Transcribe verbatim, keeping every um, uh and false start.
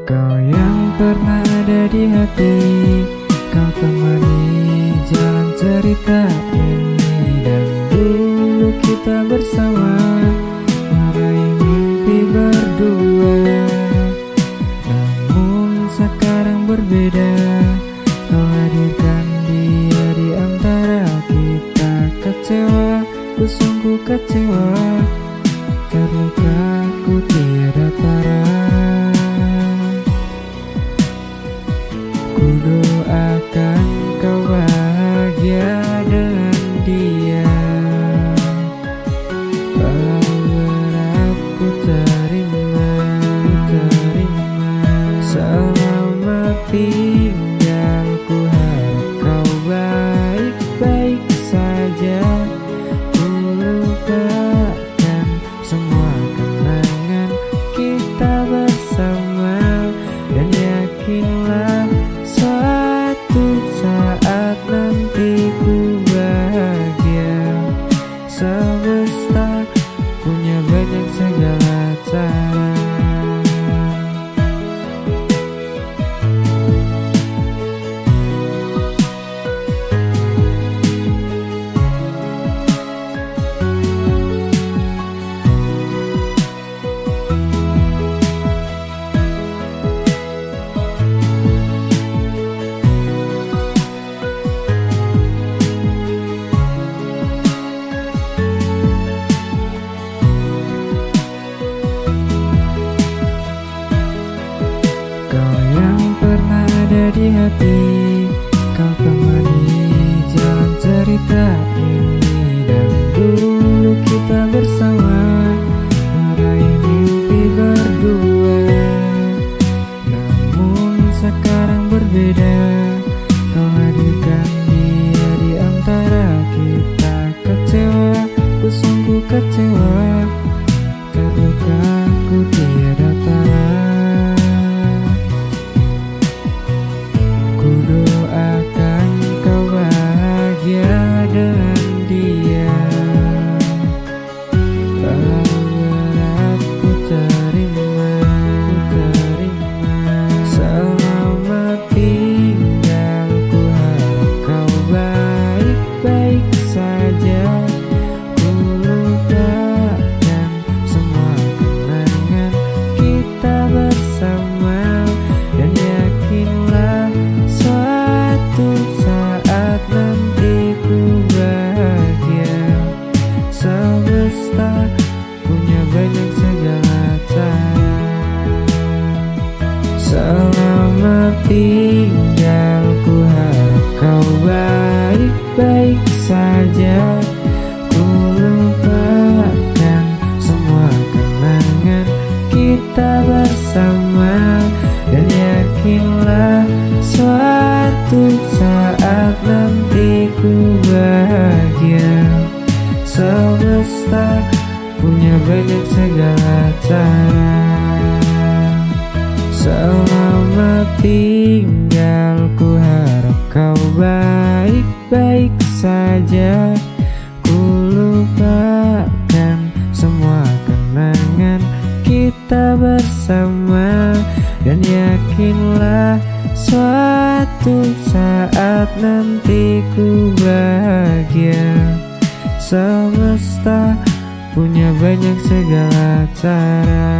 Kau yang pernah ada di hati, kau temani jalan cerita ini. Dan dulu kita bersama meraih mimpi berdua. Namun sekarang berbeda, kau hadirkan dia di antara kita. Kecewa, ku sungguh kecewa, terluka ku tiada parah. Ku doakan kau bahagia dengan dia, walau berat ku terima, ku terima. Selamat tinggal, ku harap kau baik-baik saja. Ku lupakan semua kenangan kita bersama, dan yakinlah suatu saat nanti ku bahagia. Semesta punya banyak segala cara. Kau yang pernah ada di hati, kau temani jalan cerita ini. Dan dulu kita bersama meraih mimpi berdua. Namun sekarang berbeda, kau hadirkan dia di antara kita. Kecewa, ku sungguh kecewa, terluka ku tiada parah. Ku doakan kau bahagia dengan dia, walau berat ku terima, ku terima. Selamat tinggal, ku harap kau baik-baik saja. Ku lupakan semua kenangan kita bersama, dan yakinlah suatu saat nanti ku bahagia. Semesta punya banyak segala cara. Selamat tinggal, ku harap kau baik-baik saja. Ku lupakan semua kenangan kita bersama, dan yakinlah suatu saat nanti ku bahagia. Semesta punya banyak segala cara. Selamat tinggal, ku harap kau baik-baik saja. Ku lupakan semua kenangan kita bersama, dan yakinlah suatu saat nanti ku bahagia. Semesta punya banyak segala cara.